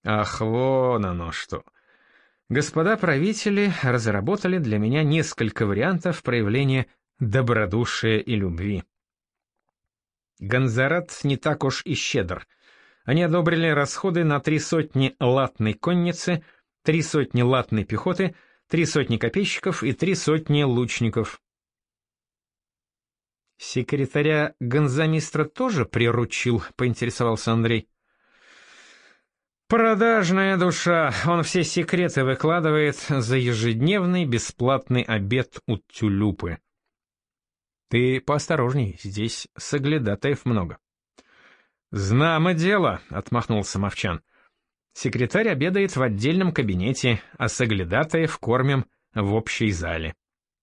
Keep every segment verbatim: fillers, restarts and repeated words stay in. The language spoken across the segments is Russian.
Ах, вон оно что. Господа правители разработали для меня несколько вариантов проявления добродушия и любви. Гонзарат не так уж и щедр. Они одобрили расходы на три сотни латной конницы, три сотни латной пехоты, три сотни копейщиков и три сотни лучников. Секретаря гонзамистра тоже приручил, поинтересовался Андрей. Продажная душа, он все секреты выкладывает за ежедневный бесплатный обед у тюлюпы. Ты поосторожней, здесь соглядатаев много. Знамо дело, отмахнулся Мовчан. Секретарь обедает в отдельном кабинете, а соглядатаев кормим в общей зале.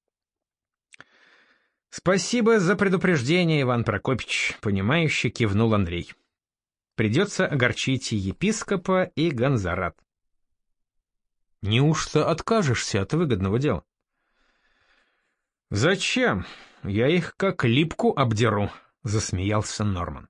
Спасибо за предупреждение, Иван Прокопьевич, понимающе кивнул Андрей. Придется огорчить и епископа, и Гонзарат. Неужто откажешься от выгодного дела? Зачем? Я их как липку обдеру, засмеялся Норман.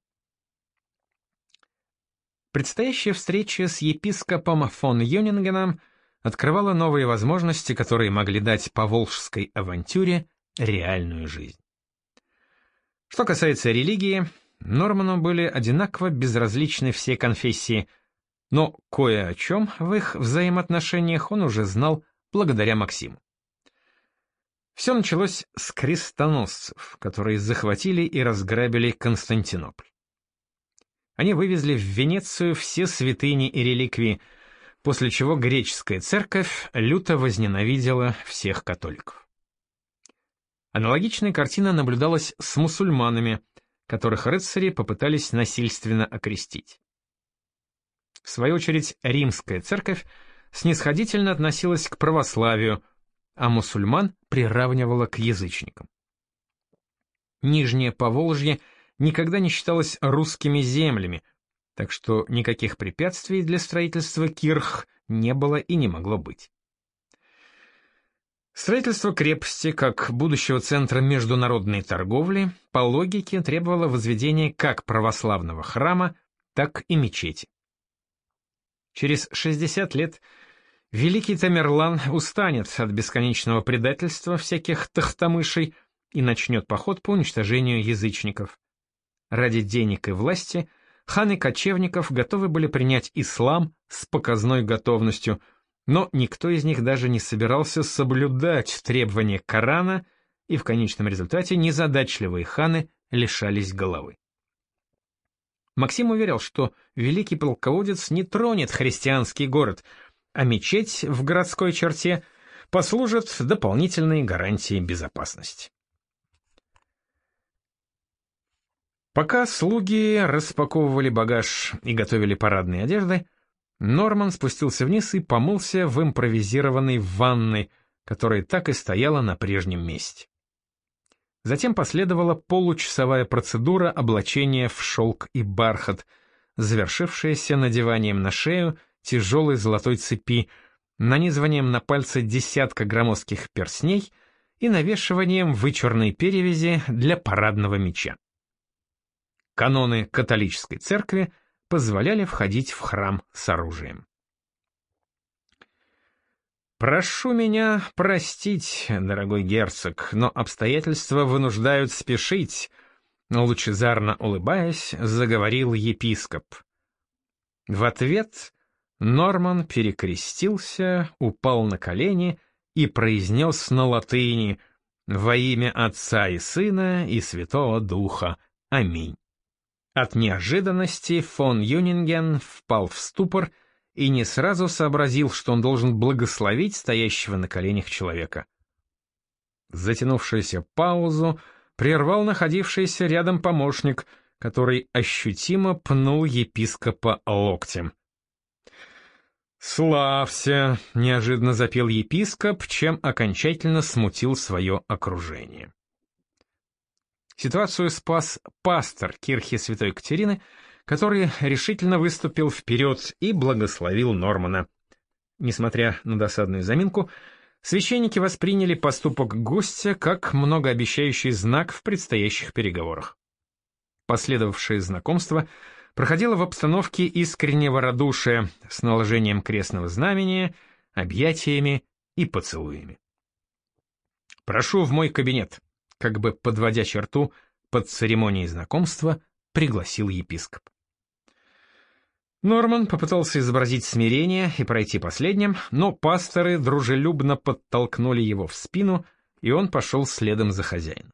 Предстоящая встреча с епископом фон Юнингеном открывала новые возможности, которые могли дать поволжской авантюре реальную жизнь. Что касается религии, Норману были одинаково безразличны все конфессии, но кое о чем в их взаимоотношениях он уже знал благодаря Максиму. Все началось с крестоносцев, которые захватили и разграбили Константинополь. Они вывезли в Венецию все святыни и реликвии, после чего греческая церковь люто возненавидела всех католиков. Аналогичная картина наблюдалась с мусульманами, которых рыцари попытались насильственно окрестить. В свою очередь, римская церковь снисходительно относилась к православию, а мусульман приравнивала к язычникам. Нижнее Поволжье никогда не считалось русскими землями, так что никаких препятствий для строительства кирх не было и не могло быть. Строительство крепости, как будущего центра международной торговли, по логике требовало возведения как православного храма, так и мечети. Через шестьдесят лет великий Тамерлан устанет от бесконечного предательства всяких тохтамышей и начнет поход по уничтожению язычников. Ради денег и власти ханы кочевников готовы были принять ислам с показной готовностью, но никто из них даже не собирался соблюдать требования Корана, и в конечном результате незадачливые ханы лишались головы. Максим уверял, что великий полководец не тронет христианский город, а мечеть в городской черте послужит дополнительной гарантией безопасности. Пока слуги распаковывали багаж и готовили парадные одежды, Норман спустился вниз и помылся в импровизированной ванной, которая так и стояла на прежнем месте. Затем последовала получасовая процедура облачения в шелк и бархат, завершившаяся надеванием на шею тяжелой золотой цепи, нанизыванием на пальцы десятка громоздких перстней и навешиванием вычурной перевязи для парадного меча. Каноны католической церкви позволяли входить в храм с оружием. «Прошу меня простить, дорогой герцог, но обстоятельства вынуждают спешить», — лучезарно улыбаясь, заговорил епископ. В ответ Норман перекрестился, упал на колени и произнес на латыни «Во имя Отца и Сына и Святого Духа. Аминь». От неожиданности фон Юнинген впал в ступор и не сразу сообразил, что он должен благословить стоящего на коленях человека. Затянувшуюся паузу прервал находившийся рядом помощник, который ощутимо пнул епископа локтем. «Славься!» — неожиданно запел епископ, чем окончательно смутил свое окружение. Ситуацию спас пастор кирхи Святой Катерины, который решительно выступил вперед и благословил Нормана. Несмотря на досадную заминку, священники восприняли поступок гостя как многообещающий знак в предстоящих переговорах. Последовавшее знакомство проходила в обстановке искреннего радушия с наложением крестного знамения, объятиями и поцелуями. «Прошу в мой кабинет», как бы подводя черту под церемонией знакомства, пригласил епископ. Норман попытался изобразить смирение и пройти последним, но пасторы дружелюбно подтолкнули его в спину, и он пошел следом за хозяином.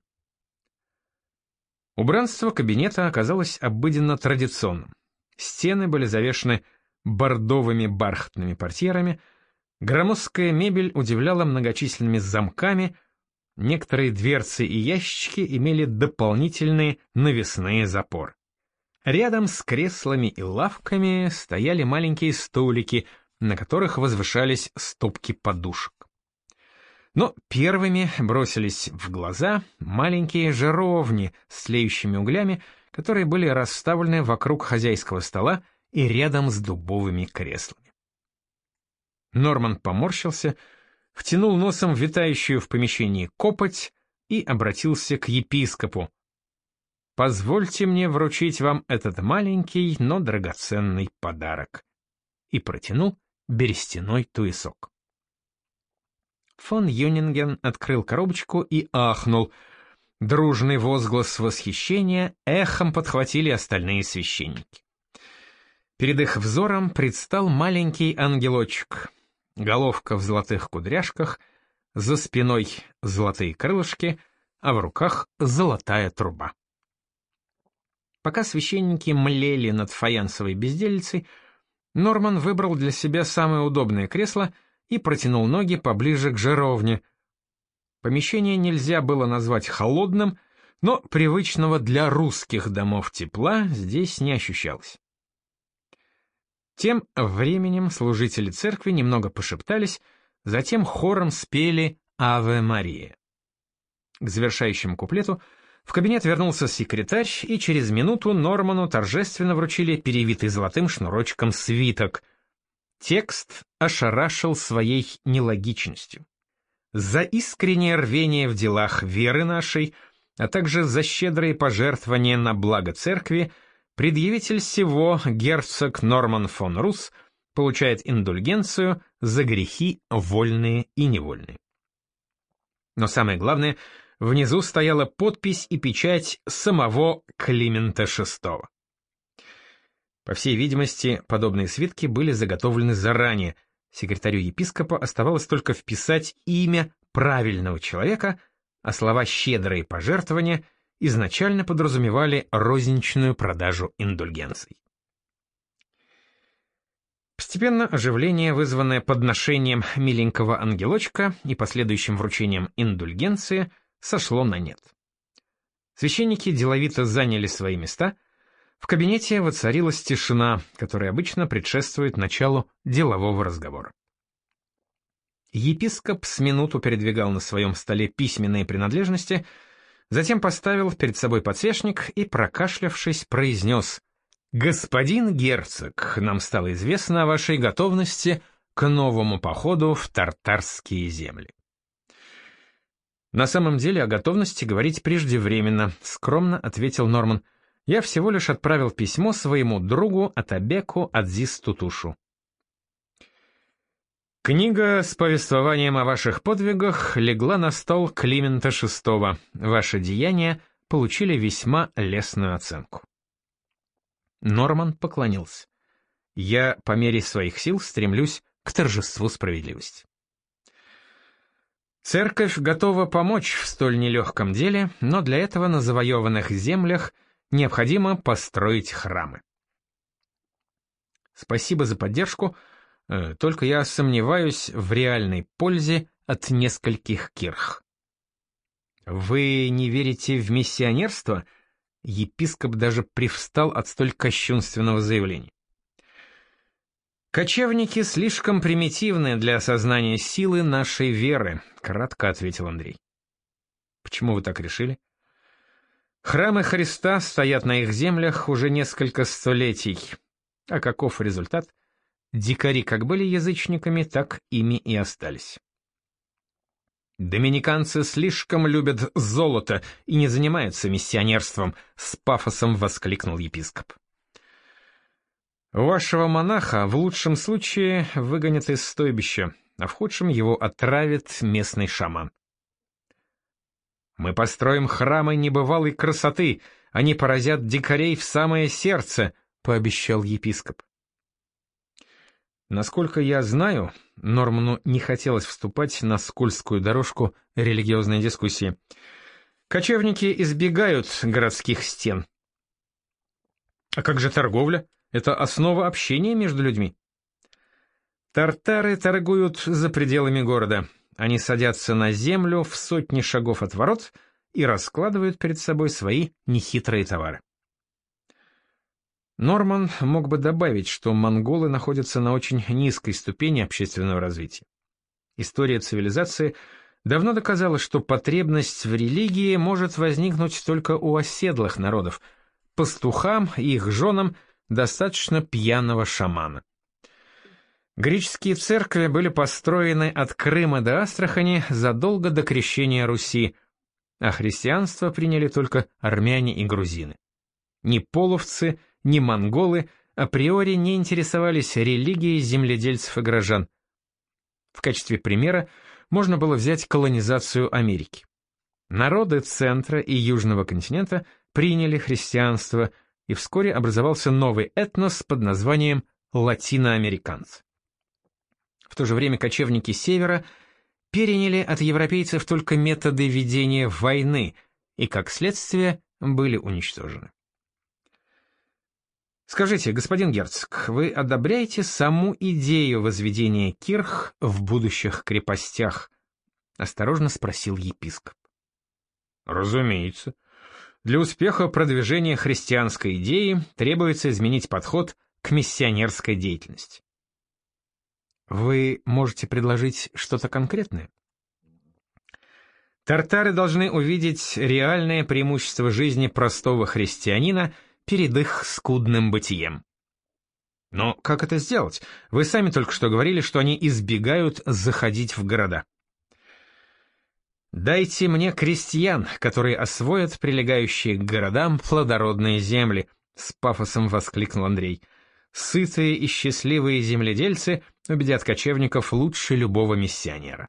Убранство кабинета оказалось обыденно традиционным. Стены были завешаны бордовыми бархатными портьерами, громоздкая мебель удивляла многочисленными замками, некоторые дверцы и ящики имели дополнительные навесные запоры. Рядом с креслами и лавками стояли маленькие столики, на которых возвышались стопки подушек. Но первыми бросились в глаза маленькие жаровни с тлеющими углями, которые были расставлены вокруг хозяйского стола и рядом с дубовыми креслами. Норман поморщился, втянул носом витающую в помещении копоть и обратился к епископу. «Позвольте мне вручить вам этот маленький, но драгоценный подарок», и протянул берестяной туесок. Фон Юнинген открыл коробочку и ахнул. Дружный возглас восхищения эхом подхватили остальные священники. Перед их взором предстал маленький ангелочек. Головка в золотых кудряшках, за спиной золотые крылышки, а в руках золотая труба. Пока священники млели над фаянсовой безделицей, Норман выбрал для себя самое удобное кресло и протянул ноги поближе к жаровне. Помещение нельзя было назвать холодным, но привычного для русских домов тепла здесь не ощущалось. Тем временем служители церкви немного пошептались, затем хором спели «Аве Мария». К завершающему куплету в кабинет вернулся секретарь, и через минуту Норману торжественно вручили перевитый золотым шнурочком свиток. Текст ошарашил своей нелогичностью. За искреннее рвение в делах веры нашей, а также за щедрые пожертвования на благо церкви, предъявитель сего, герцог Норман фон Рус, получает индульгенцию за грехи вольные и невольные. Но самое главное, внизу стояла подпись и печать самого Климента шестого. По всей видимости, подобные свитки были заготовлены заранее. Секретарю епископа оставалось только вписать имя правильного человека, а слова «щедрые пожертвования» изначально подразумевали розничную продажу индульгенций. Постепенно оживление, вызванное подношением миленького ангелочка и последующим вручением индульгенции, сошло на нет. Священники деловито заняли свои места. В кабинете воцарилась тишина, которая обычно предшествует началу делового разговора. Епископ с минуту передвигал на своем столе письменные принадлежности, затем поставил перед собой подсвечник и, прокашлявшись, произнес: «Господин герцог, нам стало известно о вашей готовности к новому походу в тартарские земли». «На самом деле о готовности говорить преждевременно», — скромно ответил Норман. «Я всего лишь отправил письмо своему другу Атабеку Адзис-Тутушу». Книга с повествованием о ваших подвигах легла на стол Климента шестого. Ваши деяния получили весьма лестную оценку. Норман поклонился. Я по мере своих сил стремлюсь к торжеству справедливости. Церковь готова помочь в столь нелегком деле, но для этого на завоеванных землях необходимо построить храмы. Спасибо за поддержку, только я сомневаюсь в реальной пользе от нескольких кирх. Вы не верите в миссионерство? Епископ даже привстал от столь кощунственного заявления. «Кочевники слишком примитивны для осознания силы нашей веры», — кратко ответил Андрей. «Почему вы так решили?» «Храмы Христа стоят на их землях уже несколько столетий. А каков результат? Дикари как были язычниками, так ими и остались». «Доминиканцы слишком любят золото и не занимаются миссионерством», — с пафосом воскликнул епископ. Вашего монаха в лучшем случае выгонят из стойбища, а в худшем его отравит местный шаман. Мы построим храмы небывалой красоты, они поразят дикарей в самое сердце, пообещал епископ. Насколько я знаю, Норману не хотелось вступать на скользкую дорожку религиозной дискуссии. Кочевники избегают городских стен. А как же торговля? Это основа общения между людьми. Тартары торгуют за пределами города. Они садятся на землю в сотни шагов от ворот и раскладывают перед собой свои нехитрые товары. Норман мог бы добавить, что монголы находятся на очень низкой ступени общественного развития. История цивилизации давно доказала, что потребность в религии может возникнуть только у оседлых народов. Пастухам и их женам достаточно пьяного шамана. Греческие церкви были построены от Крыма до Астрахани задолго до крещения Руси, а христианство приняли только армяне и грузины. Ни половцы, ни монголы априори не интересовались религией земледельцев и горожан. В качестве примера можно было взять колонизацию Америки. Народы центра и южного континента приняли христианство, и вскоре образовался новый этнос под названием латиноамериканцы. В то же время кочевники севера переняли от европейцев только методы ведения войны и, как следствие, были уничтожены. Скажите, господин герцог, вы одобряете саму идею возведения кирх в будущих крепостях? Осторожно спросил епископ. Разумеется. Для успеха продвижения христианской идеи требуется изменить подход к миссионерской деятельности. Вы можете предложить что-то конкретное? Тартары должны увидеть реальное преимущество жизни простого христианина перед их скудным бытием. Но как это сделать? Вы сами только что говорили, что они избегают заходить в города. Дайте мне крестьян, которые освоят прилегающие к городам плодородные земли, с пафосом воскликнул Андрей. Сытые и счастливые земледельцы убедят кочевников лучше любого миссионера.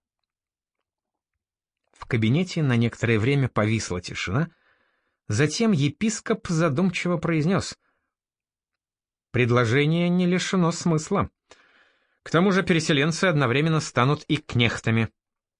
В кабинете на некоторое время повисла тишина, затем епископ задумчиво произнес: «Предложение не лишено смысла. К тому же переселенцы одновременно станут и кнехтами».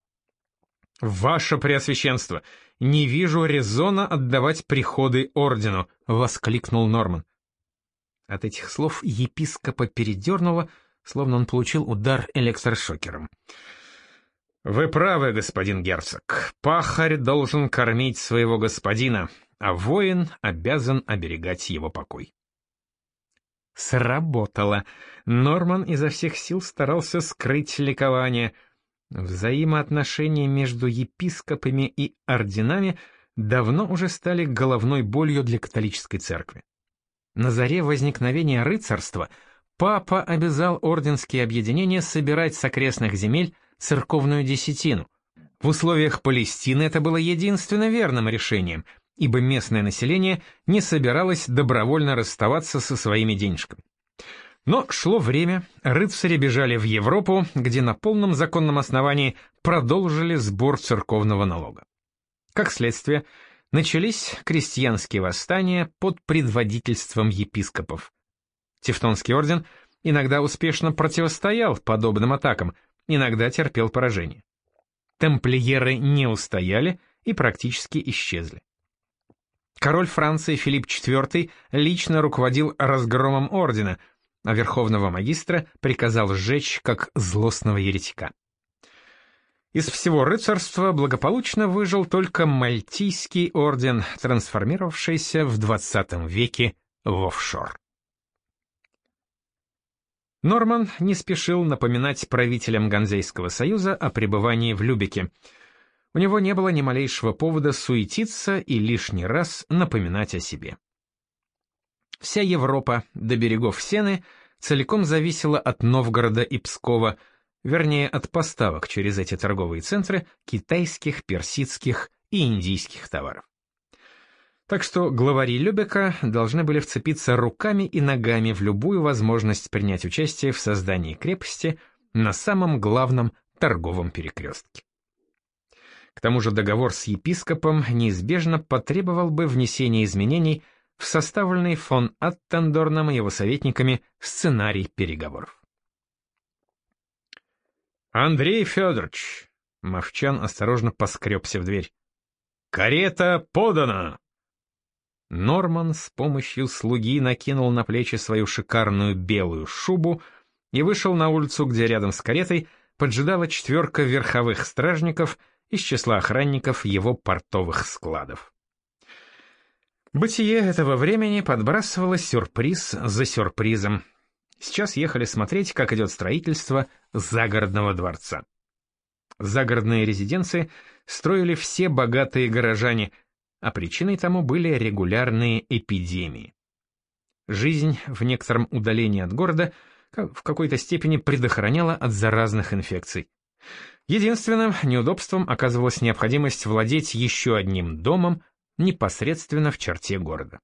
«Ваше Преосвященство, не вижу резона отдавать приходы ордену», — воскликнул Норман. От этих слов епископа передернуло, словно он получил удар электрошокером. «Вы правы, господин герцог. Пахарь должен кормить своего господина, а воин обязан оберегать его покой». Сработало. Норман изо всех сил старался скрыть ликование. Взаимоотношения между епископами и орденами давно уже стали головной болью для католической церкви. На заре возникновения рыцарства папа обязал орденские объединения собирать с окрестных земель церковную десятину. В условиях Палестины это было единственно верным решением, ибо местное население не собиралось добровольно расставаться со своими денежками. Но шло время, рыцари бежали в Европу, где на полном законном основании продолжили сбор церковного налога. Как следствие, начались крестьянские восстания под предводительством епископов. Тевтонский орден иногда успешно противостоял подобным атакам, иногда терпел поражение. Тамплиеры не устояли и практически исчезли. Король Франции Филипп четвёртый лично руководил разгромом ордена, а верховного магистра приказал сжечь как злостного еретика. Из всего рыцарства благополучно выжил только Мальтийский орден, трансформировавшийся в двадцатом веке в офшор. Норман не спешил напоминать правителям Ганзейского союза о пребывании в Любеке. У него не было ни малейшего повода суетиться и лишний раз напоминать о себе. Вся Европа до берегов Сены целиком зависела от Новгорода и Пскова, вернее, от поставок через эти торговые центры китайских, персидских и индийских товаров. Так что главари Любека должны были вцепиться руками и ногами в любую возможность принять участие в создании крепости на самом главном торговом перекрестке. К тому же договор с епископом неизбежно потребовал бы внесения изменений в составленный фон Аттендорном и его советниками сценарий переговоров. «Андрей Федорович!» — Мовчан осторожно поскребся в дверь. «Карета подана!» Норман с помощью слуги накинул на плечи свою шикарную белую шубу и вышел на улицу, где рядом с каретой поджидала четверка верховых стражников из числа охранников его портовых складов. Бытие этого времени подбрасывало сюрприз за сюрпризом. Сейчас ехали смотреть, как идет строительство загородного дворца. Загородные резиденции строили все богатые горожане, а причиной тому были регулярные эпидемии. Жизнь в некотором удалении от города в какой-то степени предохраняла от заразных инфекций. Единственным неудобством оказывалась необходимость владеть еще одним домом непосредственно в черте города.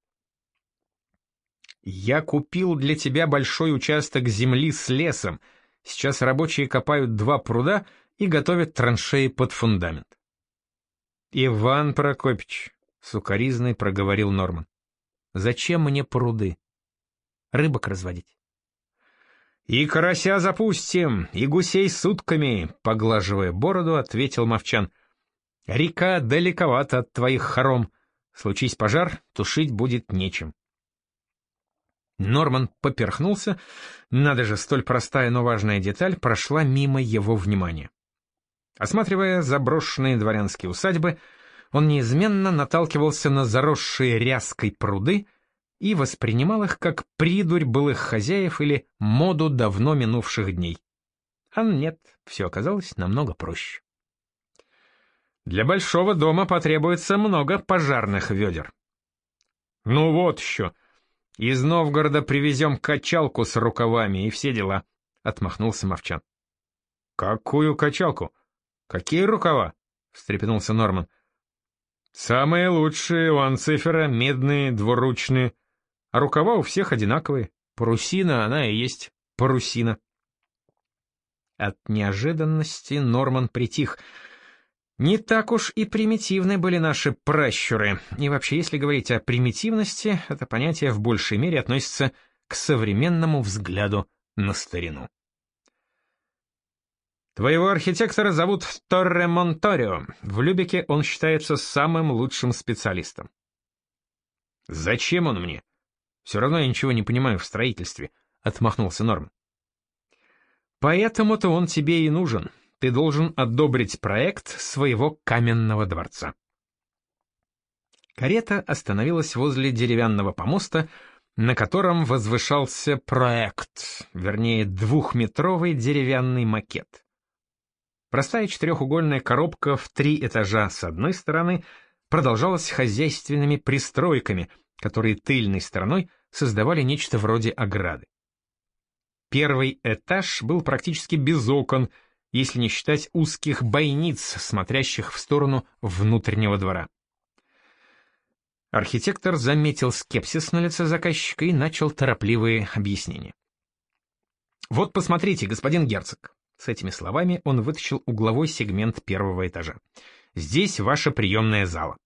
«Я купил для тебя большой участок земли с лесом. Сейчас рабочие копают два пруда и готовят траншеи под фундамент». «Иван Прокопьевич», — сукоризной проговорил Норман, — «зачем мне пруды? Рыбок разводить». «И карася запустим, и гусей сутками», — поглаживая бороду, ответил Мовчан. «Река далековато от твоих хором. Случись пожар, тушить будет нечем». Норман поперхнулся, надо же, столь простая, но важная деталь прошла мимо его внимания. Осматривая заброшенные дворянские усадьбы, он неизменно наталкивался на заросшие ряской пруды и воспринимал их как придурь былых хозяев или моду давно минувших дней. А нет, все оказалось намного проще. Для большого дома потребуется много пожарных ведер. «Ну вот еще, из Новгорода привезем качалку с рукавами и все дела», — отмахнулся Мовчан. «Какую качалку? Какие рукава?» — встрепенулся Норман. «Самые лучшие у Анцифера, медные, двуручные, а рукава у всех одинаковые. Парусина, она и есть парусина». От неожиданности Норман притих. Не так уж и примитивны были наши пращуры, и вообще, если говорить о примитивности, это понятие в большей мере относится к современному взгляду на старину. «Твоего архитектора зовут Торре Монторио. В Любеке он считается самым лучшим специалистом». «Зачем он мне? Все равно я ничего не понимаю в строительстве», — отмахнулся Норман. «Поэтому-то он тебе и нужен. Ты должен одобрить проект своего каменного дворца». Карета остановилась возле деревянного помоста, на котором возвышался проект, вернее, двухметровый деревянный макет. Простая четырехугольная коробка в три этажа с одной стороны продолжалась хозяйственными пристройками, которые тыльной стороной создавали нечто вроде ограды. Первый этаж был практически без окон, если не считать узких бойниц, смотрящих в сторону внутреннего двора. Архитектор заметил скепсис на лице заказчика и начал торопливые объяснения. «Вот посмотрите, господин герцог». С этими словами он вытащил угловой сегмент первого этажа. «Здесь ваша приемная зала».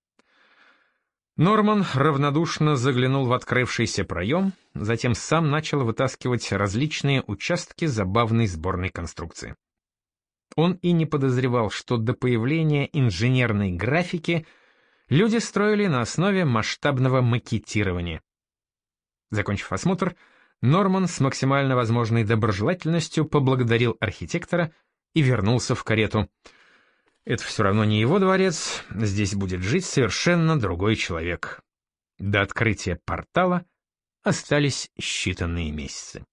Норман равнодушно заглянул в открывшийся проем, затем сам начал вытаскивать различные участки забавной сборной конструкции. Он и не подозревал, что до появления инженерной графики люди строили на основе масштабного макетирования. Закончив осмотр, Норман с максимально возможной доброжелательностью поблагодарил архитектора и вернулся в карету. Это все равно не его дворец, здесь будет жить совершенно другой человек. До открытия портала остались считанные месяцы.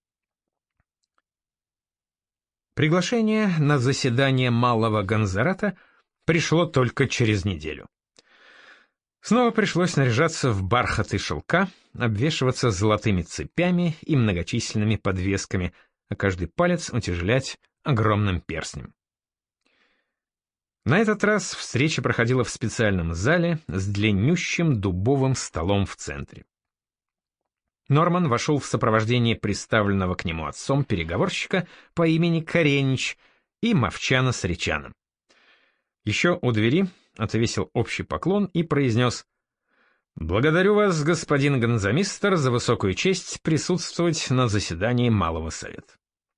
Приглашение на заседание Малого Ганзарата пришло только через неделю. Снова пришлось наряжаться в бархат и шелка, обвешиваться золотыми цепями и многочисленными подвесками, а каждый палец утяжелять огромным перстнем. На этот раз встреча проходила в специальном зале с длиннющим дубовым столом в центре. Норман вошел в сопровождении представленного к нему отцом переговорщика по имени Каренич и Мовчана с Речаном. Еще у двери отвесил общий поклон и произнес: «Благодарю вас, господин гонзамистр, за высокую честь присутствовать на заседании Малого Совета».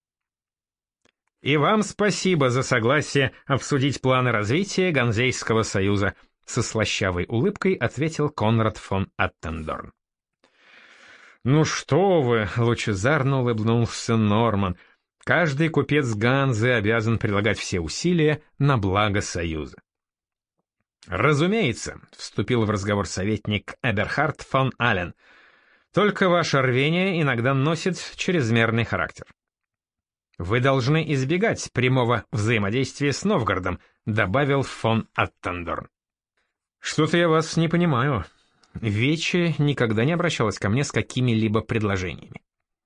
«И вам спасибо за согласие обсудить планы развития Ганзейского союза», со слащавой улыбкой ответил Конрад фон Аттендорн. «Ну что вы», — лучезарно улыбнулся Норман, — «каждый купец Ганзы обязан прилагать все усилия на благо союза». «Разумеется», — вступил в разговор советник Эберхард фон Аллен, — «только ваше рвение иногда носит чрезмерный характер. Вы должны избегать прямого взаимодействия с Новгородом», — добавил фон Аттендорн. «Что-то я вас не понимаю. Вече никогда не обращалась ко мне с какими-либо предложениями».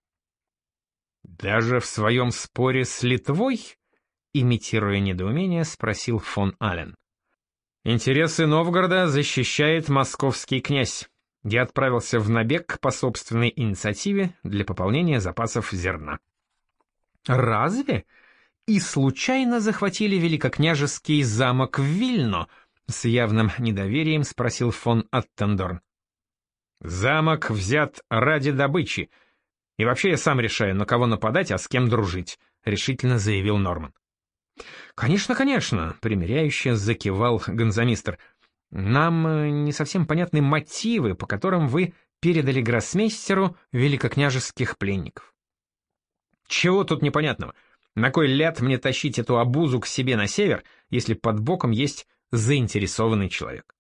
«Даже в своем споре с Литвой?» — имитируя недоумение, спросил фон Аллен. «Интересы Новгорода защищает московский князь. Я отправился в набег по собственной инициативе для пополнения запасов зерна». «Разве? И случайно захватили великокняжеский замок в Вильно?» — с явным недоверием спросил фон Аттендорн. «Замок взят ради добычи. И вообще я сам решаю, на кого нападать, а с кем дружить», — решительно заявил Норман. «Конечно, конечно», — примиряюще закивал гонзамистр. «Нам не совсем понятны мотивы, по которым вы передали гроссмейстеру великокняжеских пленников». «Чего тут непонятного? На кой ляд мне тащить эту обузу к себе на север, если под боком есть заинтересованный человек?»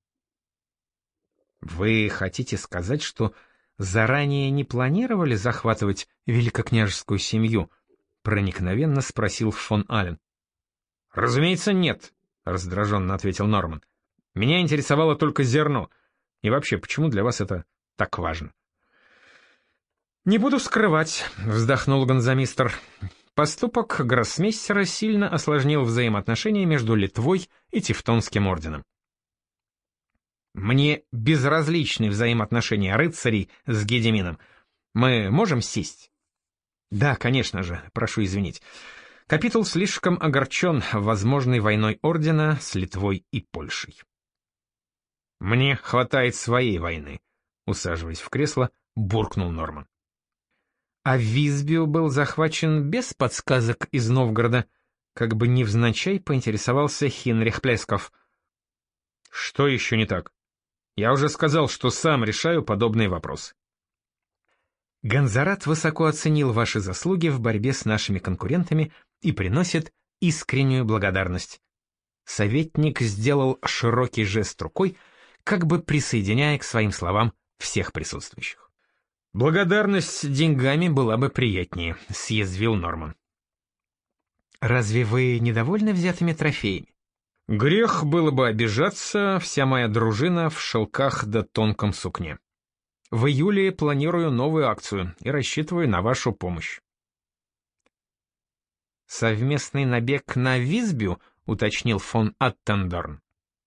«Вы хотите сказать, что заранее не планировали захватывать великокняжескую семью?» — проникновенно спросил фон Аллен. «Разумеется, нет», — раздраженно ответил Норман. «Меня интересовало только зерно. И вообще, почему для вас это так важно?» «Не буду скрывать», — вздохнул гонзамистр. «Поступок гроссмейстера сильно осложнил взаимоотношения между Литвой и Тевтонским орденом». «Мне безразличны взаимоотношения рыцарей с Гедемином. Мы можем сесть?» «Да, конечно же, прошу извинить. Капитул слишком огорчен возможной войной ордена с Литвой и Польшей». «Мне хватает своей войны», — усаживаясь в кресло, буркнул Норман. «А Визбио был захвачен без подсказок из Новгорода», как бы невзначай поинтересовался Хинрих Плесков. «Что еще не так? Я уже сказал, что сам решаю подобные вопросы». «Гонзарат высоко оценил ваши заслуги в борьбе с нашими конкурентами и приносит искреннюю благодарность». Советник сделал широкий жест рукой, как бы присоединяя к своим словам всех присутствующих. «Благодарность деньгами была бы приятнее», — съязвил Норман. «Разве вы недовольны взятыми трофеями?» «Грех было бы обижаться, вся моя дружина в шелках да тонком сукне. В июле планирую новую акцию и рассчитываю на вашу помощь». «Совместный набег на Визбю?» — уточнил фон Аттендорн.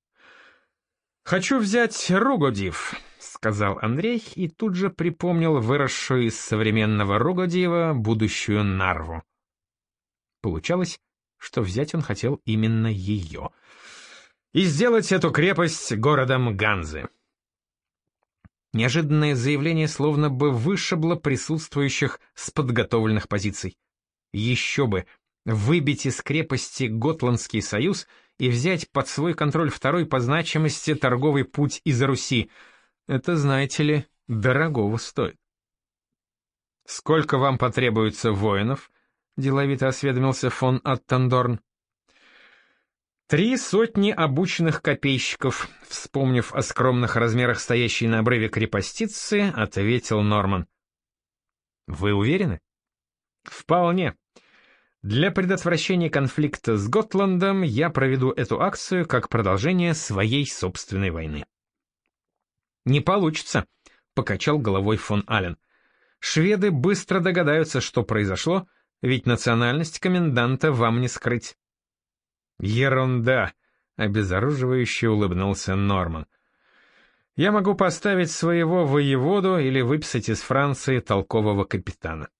«Хочу взять Ругодив», — сказал Андрей и тут же припомнил выросшую из современного Ругодива будущую Нарву. Получалось, что взять он хотел именно ее. И сделать эту крепость городом Ганзы. Неожиданное заявление словно бы вышибло присутствующих с подготовленных позиций. Еще бы, выбить из крепости Готландский союз и взять под свой контроль второй по значимости торговый путь из Руси. Это, знаете ли, дорогого стоит. «Сколько вам потребуется воинов?» — деловито осведомился фон Аттендорн. «Три сотни обученных копейщиков», — вспомнив о скромных размерах стоящей на обрыве крепостицы, ответил Норман. «Вы уверены?» «Вполне. Для предотвращения конфликта с Готландом я проведу эту акцию как продолжение своей собственной войны». «Не получится», — покачал головой фон Аллен. «Шведы быстро догадаются, что произошло, ведь национальность коменданта вам не скрыть». «Ерунда», обезоруживающе улыбнулся Норман. «Я могу поставить своего воеводу или выписать из Франции толкового капитана».